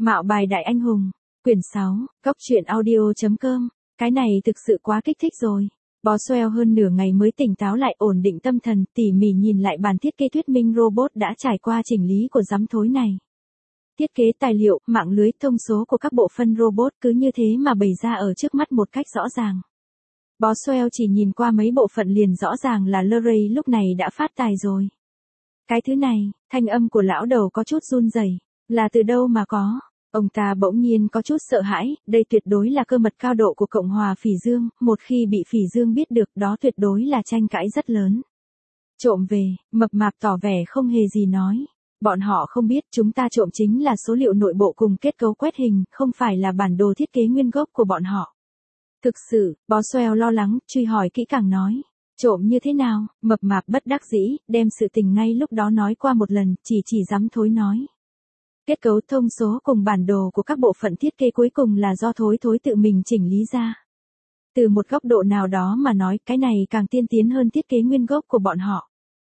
Mạo bài đại anh hùng, quyển 6, Cốc truyện audio.com, cái này thực sự quá kích thích rồi. Boswell hơn nửa ngày mới tỉnh táo lại, ổn định tâm thần, tỉ mỉ nhìn lại bản thiết kế thuyết minh robot đã trải qua chỉnh lý của giám thối này. Thiết kế tài liệu, mạng lưới, thông số của các bộ phận robot cứ như thế mà bày ra ở trước mắt một cách rõ ràng. Boswell chỉ nhìn qua mấy bộ phận liền rõ ràng là Larry lúc này đã phát tài rồi. Cái thứ này, thanh âm của lão đầu có chút run rẩy, là từ đâu mà có? Ông ta bỗng nhiên có chút sợ hãi, đây tuyệt đối là cơ mật cao độ của Cộng hòa Phỉ Dương, một khi bị Phỉ Dương biết được đó tuyệt đối là tranh cãi rất lớn. Trộm về, mập mạp tỏ vẻ không hề gì nói. Bọn họ không biết chúng ta trộm chính là số liệu nội bộ cùng kết cấu quét hình, không phải là bản đồ thiết kế nguyên gốc của bọn họ. Thực sự, Boswell lo lắng, truy hỏi kỹ càng nói. Trộm như thế nào? Mập mạp bất đắc dĩ, đem sự tình ngay lúc đó nói qua một lần, chỉ dám thối nói. Kết cấu, thông số cùng bản đồ của các bộ phận thiết kế cuối cùng là do thối tự mình chỉnh lý ra. Từ một góc độ nào đó mà nói, cái này càng tiên tiến hơn thiết kế nguyên gốc của bọn họ.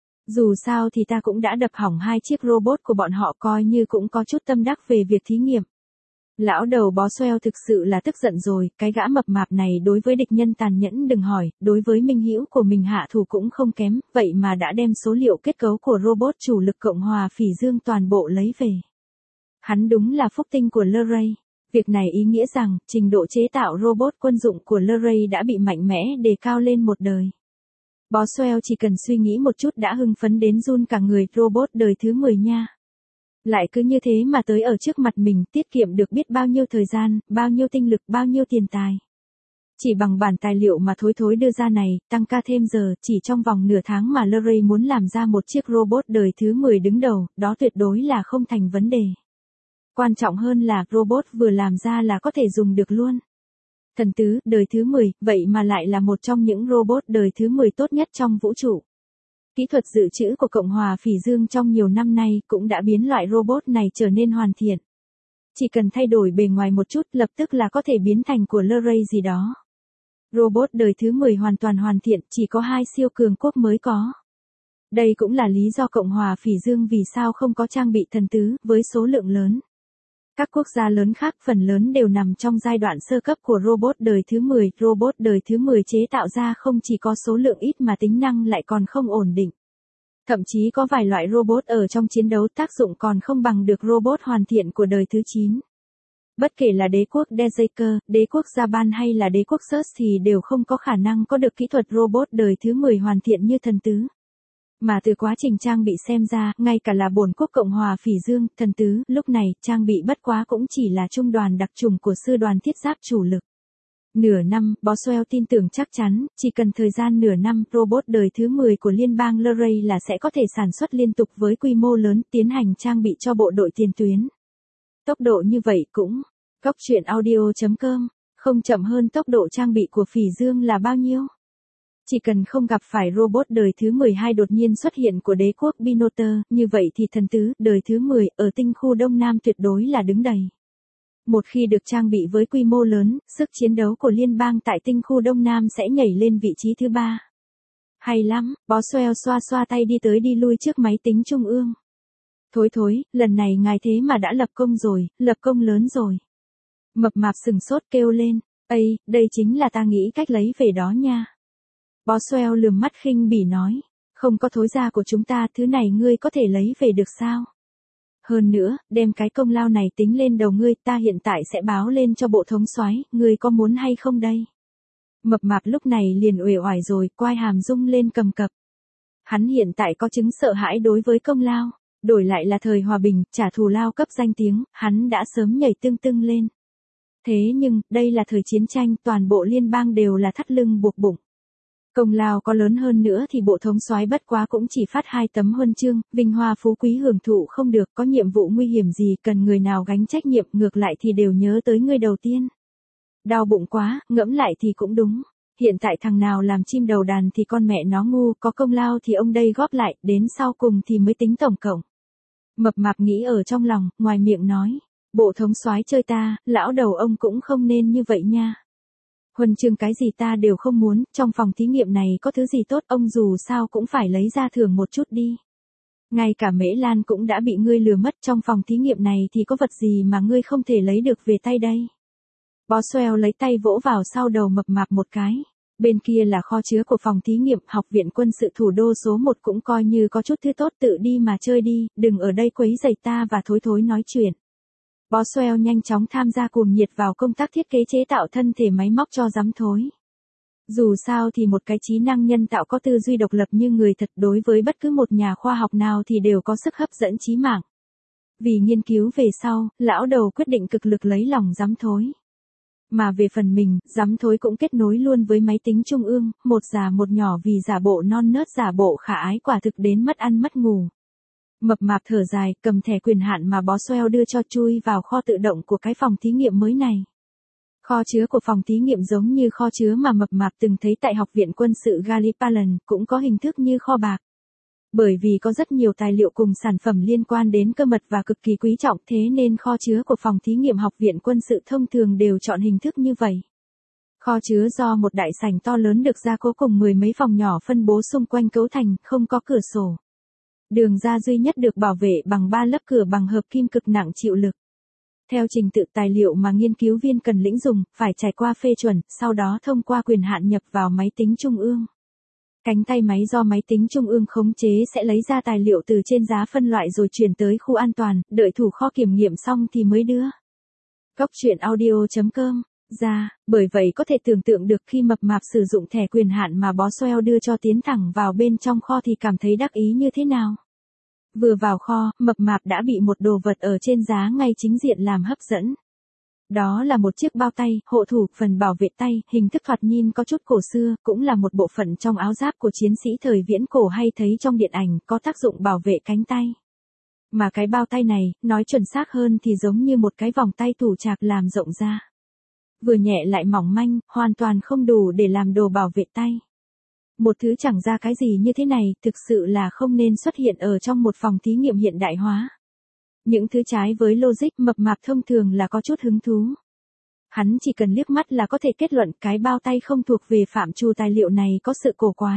Dù sao thì ta cũng đã đập hỏng 2 chiếc robot của bọn họ, coi như cũng có chút tâm đắc về việc thí nghiệm. Lão đầu Boswell thực sự là tức giận rồi, cái gã mập mạp này đối với địch nhân tàn nhẫn đừng hỏi, đối với minh hữu của mình hạ thủ cũng không kém, vậy mà đã đem số liệu kết cấu của robot chủ lực Cộng hòa Phỉ Dương toàn bộ lấy về. Hắn đúng là phúc tinh của Larry. Việc này ý nghĩa rằng, trình độ chế tạo robot quân dụng của Larry đã bị mạnh mẽ đề cao lên một đời. Boswell chỉ cần suy nghĩ một chút đã hưng phấn đến run cả người, robot đời thứ 10 nha. Lại cứ như thế mà tới ở trước mặt mình, tiết kiệm được biết bao nhiêu thời gian, bao nhiêu tinh lực, bao nhiêu tiền tài. Chỉ bằng bản tài liệu mà thối đưa ra này, tăng ca thêm giờ, chỉ trong vòng nửa tháng mà Larry muốn làm ra một chiếc robot đời thứ 10 đứng đầu, đó tuyệt đối là không thành vấn đề. Quan trọng hơn là robot vừa làm ra là có thể dùng được luôn. Thần tứ, đời thứ 10, vậy mà lại là một trong những robot đời thứ 10 tốt nhất trong vũ trụ. Kỹ thuật dự trữ của Cộng hòa Phỉ Dương trong nhiều năm nay cũng đã biến loại robot này trở nên hoàn thiện. Chỉ cần thay đổi bề ngoài một chút lập tức là có thể biến thành của Larry gì đó. Robot đời thứ 10 hoàn toàn hoàn thiện, chỉ có 2 siêu cường quốc mới có. Đây cũng là lý do Cộng hòa Phỉ Dương vì sao không có trang bị thần tứ với số lượng lớn. Các quốc gia lớn khác phần lớn đều nằm trong giai đoạn sơ cấp của robot đời thứ 10. Robot đời thứ 10 chế tạo ra không chỉ có số lượng ít mà tính năng lại còn không ổn định. Thậm chí có vài loại robot ở trong chiến đấu tác dụng còn không bằng được robot hoàn thiện của đời thứ 9. Bất kể là đế quốc Dejaker, đế quốc Japan hay là đế quốc Search thì đều không có khả năng có được kỹ thuật robot đời thứ 10 hoàn thiện như thần tứ. Mà từ quá trình trang bị xem ra, ngay cả là bổn quốc Cộng hòa Phỉ Dương, thần tứ, lúc này, trang bị bất quá cũng chỉ là trung đoàn đặc trùng của sư đoàn thiết giáp chủ lực. Nửa năm, Boswell tin tưởng chắc chắn, chỉ cần thời gian nửa năm, robot đời thứ 10 của liên bang Larry là sẽ có thể sản xuất liên tục với quy mô lớn, tiến hành trang bị cho bộ đội tiền tuyến. Tốc độ như vậy cũng, Cốc truyện audio.com, không chậm hơn tốc độ trang bị của Phỉ Dương là bao nhiêu? Chỉ cần không gặp phải robot đời thứ 12 đột nhiên xuất hiện của đế quốc Binoter, như vậy thì thần tứ, đời thứ 10, ở tinh khu Đông Nam tuyệt đối là đứng đầy. Một khi được trang bị với quy mô lớn, sức chiến đấu của liên bang tại tinh khu Đông Nam sẽ nhảy lên vị trí thứ 3. Hay lắm, Boswell xoa tay đi tới đi lui trước máy tính trung ương. Thối, lần này ngài thế mà đã lập công rồi, lập công lớn rồi. Mập mạp sừng sốt kêu lên, Ây, đây chính là ta nghĩ cách lấy về đó nha. Boswell lườm mắt khinh bỉ nói, không có thối gia của chúng ta, thứ này ngươi có thể lấy về được sao? Hơn nữa, đem cái công lao này tính lên đầu ngươi, ta hiện tại sẽ báo lên cho bộ thống soái, ngươi có muốn hay không đây? Mập mạp lúc này liền uể oải rồi, quai hàm rung lên cầm cập. Hắn hiện tại có chứng sợ hãi đối với công lao, đổi lại là thời hòa bình, trả thù lao cấp danh tiếng, hắn đã sớm nhảy tưng lên. Thế nhưng, đây là thời chiến tranh, toàn bộ liên bang đều là thắt lưng buộc bụng. Công lao có lớn hơn nữa thì bộ thống soái bất quá cũng chỉ phát 2 tấm huân chương, vinh hoa phú quý hưởng thụ không được, có nhiệm vụ nguy hiểm gì cần người nào gánh trách nhiệm, ngược lại thì đều nhớ tới người đầu tiên. Đau bụng quá, ngẫm lại thì cũng đúng. Hiện tại thằng nào làm chim đầu đàn thì con mẹ nó ngu, có công lao thì ông đây góp lại, đến sau cùng thì mới tính tổng cộng. Mập mạp nghĩ ở trong lòng, ngoài miệng nói, bộ thống soái chơi ta, lão đầu ông cũng không nên như vậy nha. Huân chương cái gì ta đều không muốn, trong phòng thí nghiệm này có thứ gì tốt ông dù sao cũng phải lấy ra thưởng một chút đi. Ngay cả Mễ Lan cũng đã bị ngươi lừa mất, trong phòng thí nghiệm này thì có vật gì mà ngươi không thể lấy được về tay đây? Boswell lấy tay vỗ vào sau đầu mập mạp một cái. Bên kia là kho chứa của phòng thí nghiệm, học viện quân sự thủ đô số 1 cũng coi như có chút thứ tốt, tự đi mà chơi đi, đừng ở đây quấy rầy ta và thối thối nói chuyện. Boswell nhanh chóng tham gia cuồng nhiệt vào công tác thiết kế chế tạo thân thể máy móc cho giám thối. Dù sao thì một cái trí năng nhân tạo có tư duy độc lập như người thật, đối với bất cứ một nhà khoa học nào thì đều có sức hấp dẫn chí mạng. Vì nghiên cứu về sau, lão đầu quyết định cực lực lấy lòng giám thối. Mà về phần mình, giám thối cũng kết nối luôn với máy tính trung ương, một già một nhỏ vì giả bộ non nớt giả bộ khả ái quả thực đến mất ăn mất ngủ. Mập mạp thở dài, cầm thẻ quyền hạn mà Boswell đưa cho, chui vào kho tự động của cái phòng thí nghiệm mới này. Kho chứa của phòng thí nghiệm giống như kho chứa mà mập mạp từng thấy tại học viện quân sự Gallipoli, cũng có hình thức như kho bạc. Bởi vì có rất nhiều tài liệu cùng sản phẩm liên quan đến cơ mật và cực kỳ quý trọng, thế nên kho chứa của phòng thí nghiệm học viện quân sự thông thường đều chọn hình thức như vậy. Kho chứa do một đại sảnh to lớn được gia cố cùng 10 mấy phòng nhỏ phân bố xung quanh cấu thành, không có cửa sổ. Đường ra duy nhất được bảo vệ bằng 3 lớp cửa bằng hợp kim cực nặng chịu lực. Theo trình tự tài liệu mà nghiên cứu viên cần lĩnh dùng, phải trải qua phê chuẩn, sau đó thông qua quyền hạn nhập vào máy tính trung ương. Cánh tay máy do máy tính trung ương khống chế sẽ lấy ra tài liệu từ trên giá phân loại rồi chuyển tới khu an toàn, đợi thủ kho kiểm nghiệm xong thì mới đưa. Góc truyện audio.com ra, bởi vậy có thể tưởng tượng được khi mập mạp sử dụng thẻ quyền hạn mà Boswell đưa cho tiến thẳng vào bên trong kho thì cảm thấy đắc ý như thế nào. Vừa vào kho, mập mạp đã bị một đồ vật ở trên giá ngay chính diện làm hấp dẫn. Đó là một chiếc bao tay, hộ thủ, phần bảo vệ tay, hình thức thoạt nhìn có chút cổ xưa, cũng là một bộ phận trong áo giáp của chiến sĩ thời viễn cổ hay thấy trong điện ảnh, có tác dụng bảo vệ cánh tay. Mà cái bao tay này, nói chuẩn xác hơn thì giống như một cái vòng tay thủ trạc làm rộng ra. Vừa nhẹ lại mỏng manh, hoàn toàn không đủ để làm đồ bảo vệ tay. Một thứ chẳng ra cái gì như thế này, thực sự là không nên xuất hiện ở trong một phòng thí nghiệm hiện đại hóa. Những thứ trái với logic, mập mạp thông thường là có chút hứng thú. Hắn chỉ cần liếc mắt là có thể kết luận cái bao tay không thuộc về phạm trù tài liệu này có sự cổ quái.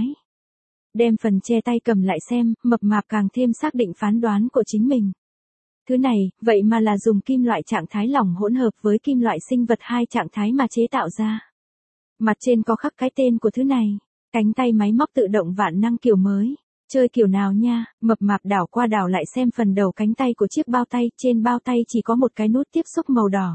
Đem phần che tay cầm lại xem, mập mạp càng thêm xác định phán đoán của chính mình. Thứ này, vậy mà là dùng kim loại trạng thái lỏng hỗn hợp với kim loại sinh vật hai trạng thái mà chế tạo ra. Mặt trên có khắc cái tên của thứ này, cánh tay máy móc tự động vạn năng kiểu mới. Chơi kiểu nào nha, mập mạp đảo qua đảo lại xem phần đầu cánh tay của chiếc bao tay, trên bao tay chỉ có một cái nút tiếp xúc màu đỏ.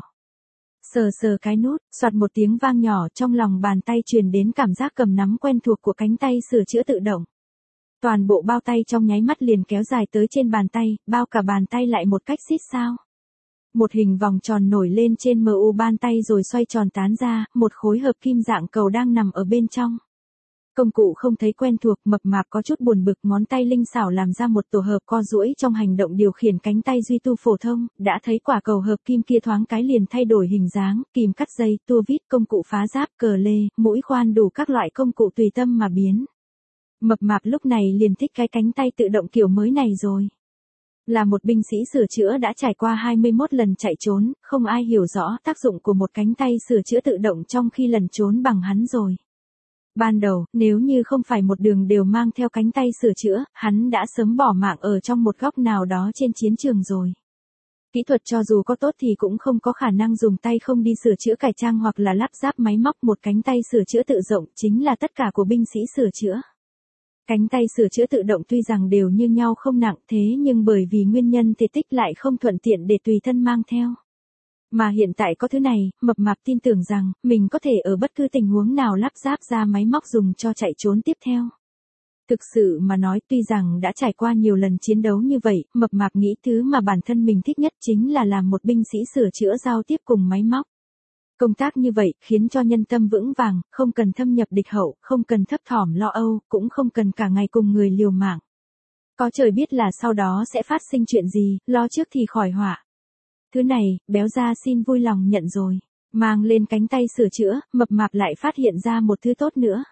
Sờ sờ cái nút, soạt một tiếng vang nhỏ, trong lòng bàn tay truyền đến cảm giác cầm nắm quen thuộc của cánh tay sửa chữa tự động. Toàn bộ bao tay trong nháy mắt liền kéo dài tới trên bàn tay, bao cả bàn tay lại một cách xít sao. Một hình vòng tròn nổi lên trên mu bàn tay rồi xoay tròn tán ra, một khối hợp kim dạng cầu đang nằm ở bên trong. Công cụ không thấy quen thuộc, mập mạp có chút buồn bực, ngón tay linh xảo làm ra một tổ hợp co duỗi trong hành động điều khiển cánh tay duy tu phổ thông, đã thấy quả cầu hợp kim kia thoáng cái liền thay đổi hình dáng, kìm cắt dây, tua vít, công cụ phá giáp, cờ lê, mũi khoan, đủ các loại công cụ tùy tâm mà biến. Mập mạp lúc này liền thích cái cánh tay tự động kiểu mới này rồi. Là một binh sĩ sửa chữa đã trải qua 21 lần chạy trốn, không ai hiểu rõ tác dụng của một cánh tay sửa chữa tự động trong khi lần trốn bằng hắn rồi. Ban đầu, nếu như không phải một đường đều mang theo cánh tay sửa chữa, hắn đã sớm bỏ mạng ở trong một góc nào đó trên chiến trường rồi. Kỹ thuật cho dù có tốt thì cũng không có khả năng dùng tay không đi sửa chữa cải trang hoặc là lắp ráp máy móc. Một cánh tay sửa chữa tự động chính là tất cả của binh sĩ sửa chữa. Cánh tay sửa chữa tự động tuy rằng đều như nhau không nặng, thế nhưng bởi vì nguyên nhân thể tích lại không thuận tiện để tùy thân mang theo. Mà hiện tại có thứ này, mập mạp tin tưởng rằng, mình có thể ở bất cứ tình huống nào lắp ráp ra máy móc dùng cho chạy trốn tiếp theo. Thực sự mà nói, tuy rằng đã trải qua nhiều lần chiến đấu như vậy, mập mạp nghĩ thứ mà bản thân mình thích nhất chính là làm một binh sĩ sửa chữa giao tiếp cùng máy móc. Công tác như vậy, khiến cho nhân tâm vững vàng, không cần thâm nhập địch hậu, không cần thấp thỏm lo âu, cũng không cần cả ngày cùng người liều mạng. Có trời biết là sau đó sẽ phát sinh chuyện gì, lo trước thì khỏi họa. Thứ này, béo ra xin vui lòng nhận rồi. Mang lên cánh tay sửa chữa, mập mạp lại phát hiện ra một thứ tốt nữa.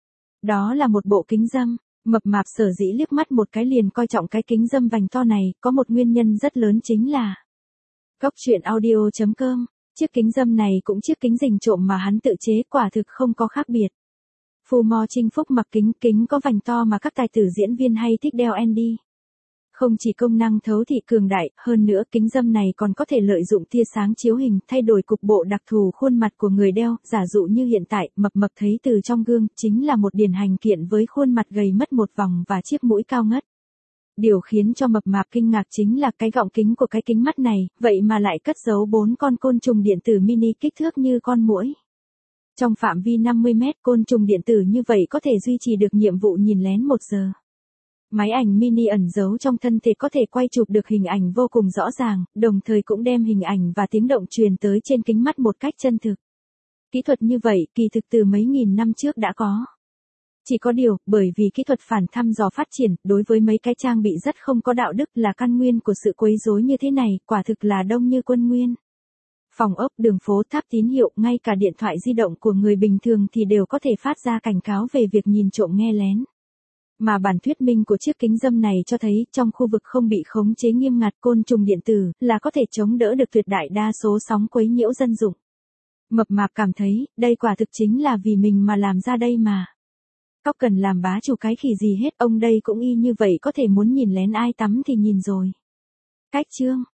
Đó là một bộ kính râm. Mập mạp sở dĩ liếc mắt một cái liền coi trọng cái kính râm vành to này, có một nguyên nhân rất lớn chính là Góc truyện audio.com. Chiếc kính râm này cũng chiếc kính rình trộm mà hắn tự chế, quả thực không có khác biệt. Phù mò Trinh Phúc mặc kính có vành to mà các tài tử diễn viên hay thích đeo Andy. Không chỉ công năng thấu thị cường đại, hơn nữa kính râm này còn có thể lợi dụng tia sáng chiếu hình, thay đổi cục bộ đặc thù khuôn mặt của người đeo, giả dụ như hiện tại, Mập Mập thấy từ trong gương, chính là một điển hình kiện với khuôn mặt gầy mất một vòng và chiếc mũi cao ngất. Điều khiến cho Mập Mạp kinh ngạc chính là cái gọng kính của cái kính mắt này, vậy mà lại cất giấu 4 con côn trùng điện tử mini kích thước như con muỗi. Trong phạm vi 50 mét, côn trùng điện tử như vậy có thể duy trì được nhiệm vụ nhìn lén 1 giờ. Máy ảnh mini ẩn giấu trong thân thể có thể quay chụp được hình ảnh vô cùng rõ ràng, đồng thời cũng đem hình ảnh và tiếng động truyền tới trên kính mắt một cách chân thực. Kỹ thuật như vậy, kỳ thực từ mấy nghìn năm trước đã có. Chỉ có điều, bởi vì kỹ thuật phản thăm dò phát triển, đối với mấy cái trang bị rất không có đạo đức là căn nguyên của sự quấy rối như thế này, quả thực là đông như quân nguyên. Phòng ốc, đường phố, tháp tín hiệu, ngay cả điện thoại di động của người bình thường thì đều có thể phát ra cảnh cáo về việc nhìn trộm nghe lén. Mà bản thuyết minh của chiếc kính râm này cho thấy, trong khu vực không bị khống chế nghiêm ngặt côn trùng điện tử, là có thể chống đỡ được tuyệt đại đa số sóng quấy nhiễu dân dụng. Mập Mạp cảm thấy, đây quả thực chính là vì mình mà làm ra đây mà. Cóc cần làm bá chủ cái khỉ gì hết, ông đây cũng y như vậy, có thể muốn nhìn lén ai tắm thì nhìn rồi. Cách chương